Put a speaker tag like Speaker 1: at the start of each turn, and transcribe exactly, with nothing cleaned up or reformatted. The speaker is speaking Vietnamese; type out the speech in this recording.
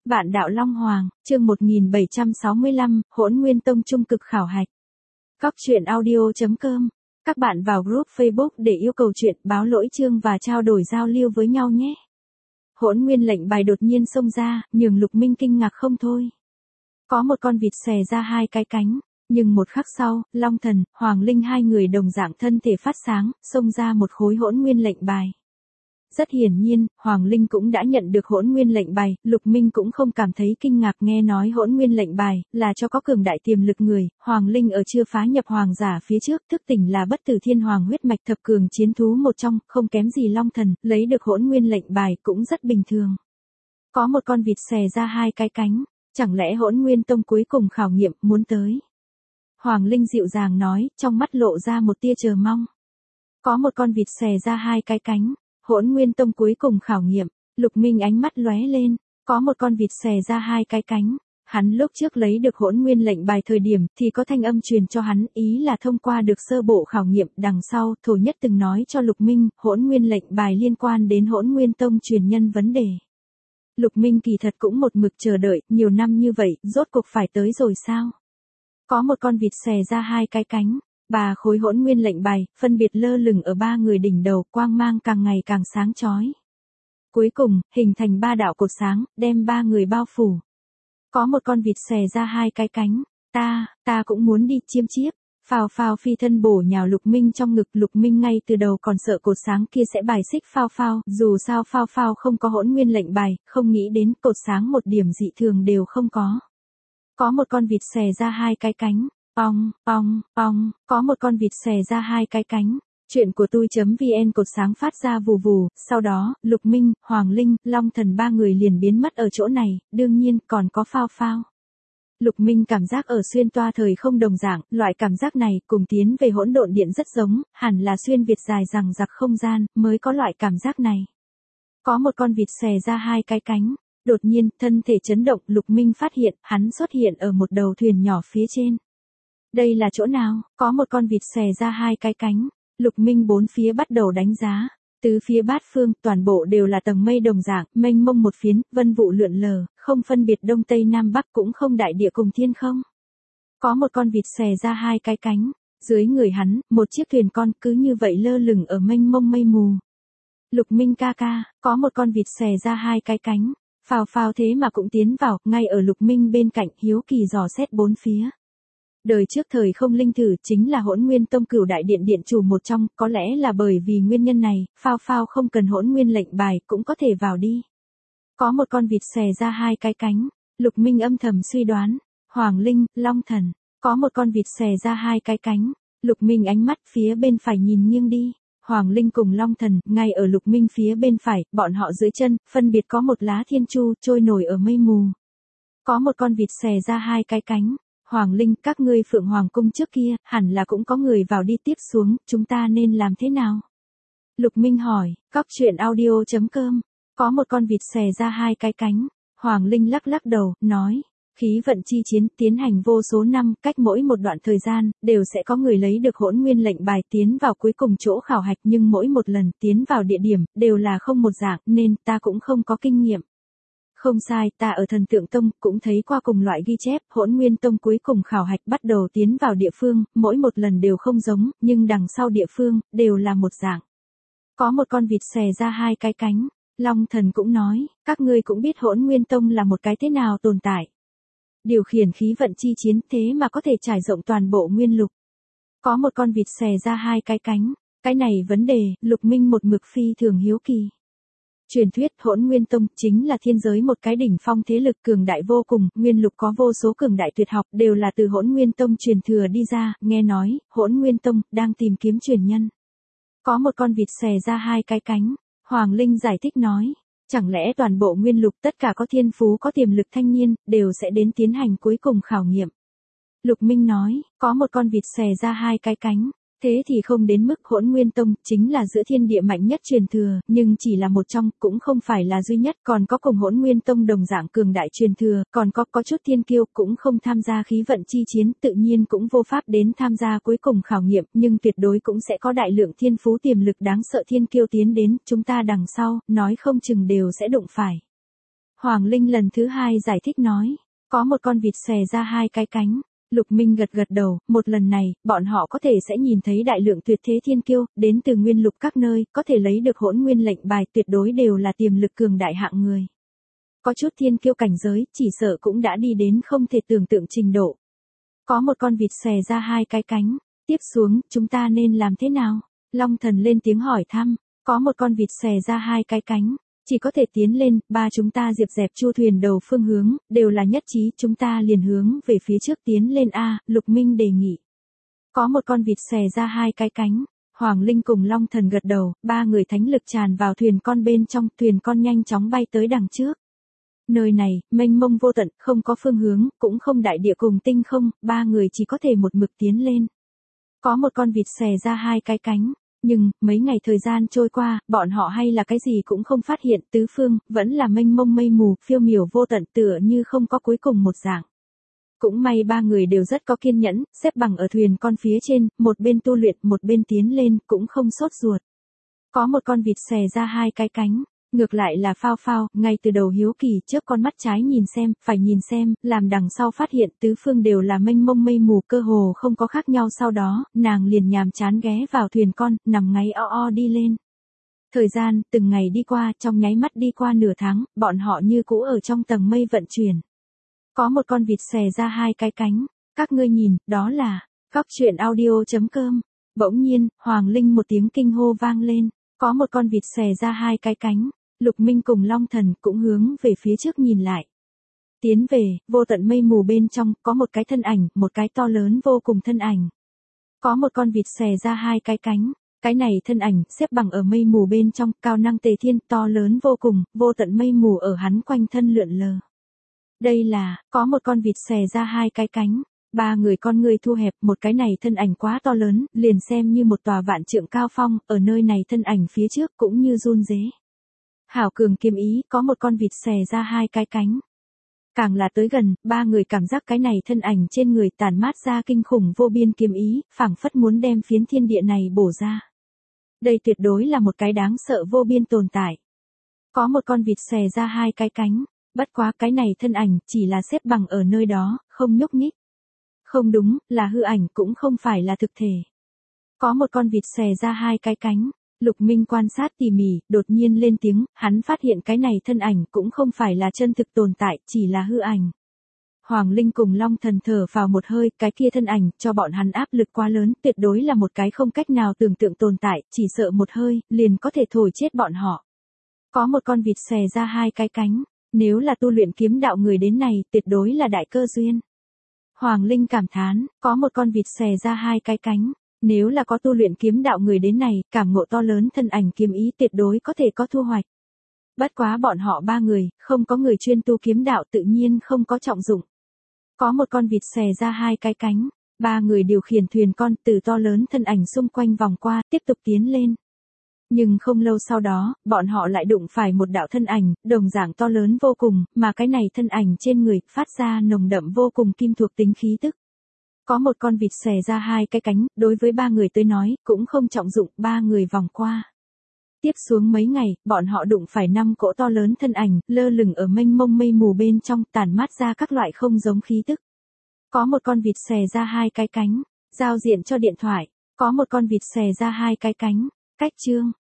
Speaker 1: Vạn đạo Long Hoàng, chương một nghìn bảy trăm sáu mươi lăm, Hỗn Nguyên Tông trung cực khảo hạch. Góc truyện audio chấm com. Các bạn vào group Facebook để yêu cầu chuyện, báo lỗi chương và trao đổi giao lưu với nhau nhé. Hỗn Nguyên lệnh bài đột nhiên xông ra, nhường Lục Minh kinh ngạc không thôi. Có một con vịt xòe ra hai cái cánh, nhưng một khắc sau, Long Thần, Hoàng Linh hai người đồng dạng thân thể phát sáng, xông ra một khối Hỗn Nguyên lệnh bài. Rất hiển nhiên, Hoàng Linh cũng đã nhận được Hỗn Nguyên lệnh bài, Lục Minh cũng không cảm thấy kinh ngạc nghe nói Hỗn Nguyên lệnh bài là cho có cường đại tiềm lực người, Hoàng Linh ở chưa phá nhập hoàng giả phía trước, thức tỉnh là bất tử thiên hoàng huyết mạch thập cường chiến thú một trong, không kém gì Long Thần, lấy được Hỗn Nguyên lệnh bài cũng rất bình thường. Có một con vịt xòe ra hai cái cánh, chẳng lẽ Hỗn Nguyên Tông cuối cùng khảo nghiệm muốn tới? Hoàng Linh dịu dàng nói, trong mắt lộ ra một tia chờ mong. Có một con vịt xòe ra hai cái cánh. Hỗn Nguyên Tông cuối cùng khảo nghiệm, Lục Minh ánh mắt lóe lên, có một con vịt xòe ra hai cái cánh. Hắn lúc trước lấy được Hỗn Nguyên lệnh bài thời điểm thì có thanh âm truyền cho hắn, ý là thông qua được sơ bộ khảo nghiệm, đằng sau, Thổ Nhất từng nói cho Lục Minh, Hỗn Nguyên lệnh bài liên quan đến Hỗn Nguyên Tông truyền nhân vấn đề. Lục Minh kỳ thật cũng một mực chờ đợi, nhiều năm như vậy, rốt cuộc phải tới rồi sao? Có một con vịt xòe ra hai cái cánh. Ba khối Hỗn Nguyên lệnh bài, phân biệt lơ lửng ở ba người đỉnh đầu, quang mang càng ngày càng sáng chói. Cuối cùng, hình thành ba đạo cột sáng, đem ba người bao phủ. Có một con vịt xòe ra hai cái cánh, ta, ta cũng muốn đi chiêm chiếp. Phào phào phi thân bổ nhào Lục Minh trong ngực, Lục Minh ngay từ đầu còn sợ cột sáng kia sẽ bài xích phao phao, dù sao phao phao không có Hỗn Nguyên lệnh bài, không nghĩ đến cột sáng một điểm dị thường đều không có. Có một con vịt xòe ra hai cái cánh. Pong, pong, pong, có một con vịt xòe ra hai cái cánh. Chuyện của tôi.vn cột sáng phát ra vù vù, sau đó, Lục Minh, Hoàng Linh, Long Thần ba người liền biến mất ở chỗ này, đương nhiên còn có phao phao. Lục Minh cảm giác ở xuyên toa thời không đồng dạng, loại cảm giác này cùng tiến về hỗn độn điện rất giống, hẳn là xuyên việt dài rằng giặc không gian, mới có loại cảm giác này. Có một con vịt xòe ra hai cái cánh. Đột nhiên, thân thể chấn động, Lục Minh phát hiện, hắn xuất hiện ở một đầu thuyền nhỏ phía trên. Đây là chỗ nào? Có một con vịt xòe ra hai cái cánh. Lục Minh bốn phía bắt đầu đánh giá. Tứ phía bát phương, toàn bộ đều là tầng mây đồng dạng, mênh mông một phiến, vân vụ lượn lờ, không phân biệt đông tây nam bắc cũng không đại địa cùng thiên không. Có một con vịt xòe ra hai cái cánh. Dưới người hắn, một chiếc thuyền con cứ như vậy lơ lửng ở mênh mông mây mù. Lục Minh ca ca, có một con vịt xòe ra hai cái cánh. Phào phào thế mà cũng tiến vào, ngay ở Lục Minh bên cạnh, hiếu kỳ dò xét bốn phía. Đời trước thời không linh thử chính là Hỗn Nguyên Tông cửu đại điện điện chủ một trong, có lẽ là bởi vì nguyên nhân này, phao phao không cần Hỗn Nguyên lệnh bài cũng có thể vào đi. Có một con vịt xòe ra hai cái cánh, Lục Minh âm thầm suy đoán, Hoàng Linh, Long Thần, có một con vịt xòe ra hai cái cánh, Lục Minh ánh mắt phía bên phải nhìn nghiêng đi. Hoàng Linh cùng Long Thần, ngay ở Lục Minh phía bên phải, bọn họ dưới chân, phân biệt có một lá thiên chu trôi nổi ở mây mù. Có một con vịt xòe ra hai cái cánh. Hoàng Linh, các ngươi Phượng Hoàng cung trước kia, hẳn là cũng có người vào đi tiếp xuống, chúng ta nên làm thế nào? Lục Minh hỏi, góc truyện audio chấm com, có một con vịt xòe ra hai cái cánh. Hoàng Linh lắc lắc đầu, nói, khí vận chi chiến tiến hành vô số năm, cách mỗi một đoạn thời gian, đều sẽ có người lấy được Hỗn Nguyên lệnh bài tiến vào cuối cùng chỗ khảo hạch, nhưng mỗi một lần tiến vào địa điểm, đều là không một dạng, nên ta cũng không có kinh nghiệm. Không sai, ta ở Thần Tượng Tông cũng thấy qua cùng loại ghi chép, Hỗn Nguyên Tông cuối cùng khảo hạch bắt đầu tiến vào địa phương, mỗi một lần đều không giống, nhưng đằng sau địa phương, đều là một dạng. Có một con vịt xòe ra hai cái cánh, Long Thần cũng nói, các ngươi cũng biết Hỗn Nguyên Tông là một cái thế nào tồn tại. Điều khiển khí vận chi chiến thế mà có thể trải rộng toàn bộ nguyên lục. Có một con vịt xòe ra hai cái cánh, cái này vấn đề, Lục Minh một mực phi thường hiếu kỳ. Truyền thuyết Hỗn Nguyên Tông chính là thiên giới một cái đỉnh phong thế lực cường đại vô cùng, nguyên lục có vô số cường đại tuyệt học đều là từ Hỗn Nguyên Tông truyền thừa đi ra, nghe nói, Hỗn Nguyên Tông đang tìm kiếm truyền nhân. Có một con vịt xòe ra hai cái cánh, Hoàng Linh giải thích nói, chẳng lẽ toàn bộ nguyên lục tất cả có thiên phú có tiềm lực thanh niên, đều sẽ đến tiến hành cuối cùng khảo nghiệm. Lục Minh nói, có một con vịt xòe ra hai cái cánh. Thế thì không đến mức Hỗn Nguyên Tông chính là giữa thiên địa mạnh nhất truyền thừa, nhưng chỉ là một trong, cũng không phải là duy nhất, còn có cùng Hỗn Nguyên Tông đồng dạng cường đại truyền thừa, còn có có chút thiên kiêu cũng không tham gia khí vận chi chiến, tự nhiên cũng vô pháp đến tham gia cuối cùng khảo nghiệm, nhưng tuyệt đối cũng sẽ có đại lượng thiên phú tiềm lực đáng sợ thiên kiêu tiến đến, chúng ta đằng sau, nói không chừng đều sẽ đụng phải. Hoàng Linh lần thứ hai giải thích nói. Có một con vịt xòe ra hai cái cánh. Lục Minh gật gật đầu, một lần này, bọn họ có thể sẽ nhìn thấy đại lượng tuyệt thế thiên kiêu, đến từ nguyên lục các nơi, có thể lấy được hỗn nguyên lệnh bài tuyệt đối đều là tiềm lực cường đại hạng người. Có chút thiên kiêu cảnh giới, chỉ sợ cũng đã đi đến không thể tưởng tượng trình độ. Có một con vịt xòe ra hai cái cánh, tiếp xuống, chúng ta nên làm thế nào? Long Thần lên tiếng hỏi thăm, có một con vịt xòe ra hai cái cánh. Chỉ có thể tiến lên, ba chúng ta diệp dẹp chu thuyền đầu phương hướng, đều là nhất trí, chúng ta liền hướng về phía trước tiến lên a. Lục Minh đề nghị. Có một con vịt xòe ra hai cái cánh, Hoàng Linh cùng Long Thần gật đầu, ba người thánh lực tràn vào thuyền con bên trong, thuyền con nhanh chóng bay tới đằng trước. Nơi này, mênh mông vô tận, không có phương hướng, cũng không đại địa cùng tinh không, ba người chỉ có thể một mực tiến lên. Có một con vịt xòe ra hai cái cánh. Nhưng, mấy ngày thời gian trôi qua, bọn họ hay là cái gì cũng không phát hiện, tứ phương, vẫn là mênh mông mây mù, phiêu miểu vô tận tựa như không có cuối cùng một dạng. Cũng may ba người đều rất có kiên nhẫn, xếp bằng ở thuyền con phía trên, một bên tu luyện, một bên tiến lên, cũng không sốt ruột. Có một con vịt xòe ra hai cái cánh. Ngược lại là Phao Phao, ngay từ đầu hiếu kỳ trước con mắt trái nhìn xem, phải nhìn xem, làm đằng sau phát hiện tứ phương đều là mênh mông mây mù cơ hồ không có khác nhau sau đó, nàng liền nhàm chán ghé vào thuyền con, nằm ngáy o o đi lên. Thời gian, từng ngày đi qua, trong nháy mắt đi qua nửa tháng, bọn họ như cũ ở trong tầng mây vận chuyển. Có một con vịt xòe ra hai cái cánh, các ngươi nhìn, đó là, góc truyện audio chấm com. Bỗng nhiên, Hoàng Linh một tiếng kinh hô vang lên, có một con vịt xòe ra hai cái cánh. Lục Minh cùng Long Thần cũng hướng về phía trước nhìn lại. Tiến về, vô tận mây mù bên trong, có một cái thân ảnh, một cái to lớn vô cùng thân ảnh. Có một con vịt xòe ra hai cái cánh. Cái này thân ảnh, xếp bằng ở mây mù bên trong, cao năng tề thiên, to lớn vô cùng, vô tận mây mù ở hắn quanh thân lượn lờ. Đây là, có một con vịt xòe ra hai cái cánh. Ba người con người thu hẹp, một cái này thân ảnh quá to lớn, liền xem như một tòa vạn trượng cao phong, ở nơi này thân ảnh phía trước cũng như run rế. Hảo cường kiếm ý, có một con vịt xòe ra hai cái cánh. Càng là tới gần, ba người cảm giác cái này thân ảnh trên người tản mát ra kinh khủng vô biên kiếm ý, phảng phất muốn đem phiến thiên địa này bổ ra. Đây tuyệt đối là một cái đáng sợ vô biên tồn tại. Có một con vịt xòe ra hai cái cánh, bất quá cái này thân ảnh chỉ là xếp bằng ở nơi đó, không nhúc nhích. Không đúng, là hư ảnh cũng không phải là thực thể. Có một con vịt xòe ra hai cái cánh. Lục Minh quan sát tỉ mỉ, đột nhiên lên tiếng, hắn phát hiện cái này thân ảnh cũng không phải là chân thực tồn tại, chỉ là hư ảnh. Hoàng Linh cùng Long Thần thở vào một hơi, cái kia thân ảnh, cho bọn hắn áp lực quá lớn, tuyệt đối là một cái không cách nào tưởng tượng tồn tại, chỉ sợ một hơi, liền có thể thổi chết bọn họ. Có một con vịt xòe ra hai cái cánh, nếu là tu luyện kiếm đạo người đến này, tuyệt đối là đại cơ duyên. Hoàng Linh cảm thán, có một con vịt xòe ra hai cái cánh. Nếu là có tu luyện kiếm đạo người đến này, cảm ngộ to lớn thân ảnh kiếm ý tuyệt đối có thể có thu hoạch. Bất quá bọn họ ba người, không có người chuyên tu kiếm đạo tự nhiên không có trọng dụng. Có một con vịt xòe ra hai cái cánh, ba người điều khiển thuyền con từ to lớn thân ảnh xung quanh vòng qua, tiếp tục tiến lên. Nhưng không lâu sau đó, bọn họ lại đụng phải một đạo thân ảnh, đồng dạng to lớn vô cùng, mà cái này thân ảnh trên người phát ra nồng đậm vô cùng kim thuộc tính khí tức. Có một con vịt xòe ra hai cái cánh, đối với ba người tới nói, cũng không trọng dụng, ba người vòng qua. Tiếp xuống mấy ngày, bọn họ đụng phải năm cỗ to lớn thân ảnh, lơ lửng ở mênh mông mây mù bên trong, tản mát ra các loại không giống khí tức. Có một con vịt xòe ra hai cái cánh, giao diện cho điện thoại. Có một con vịt xòe ra hai cái cánh, cách chương.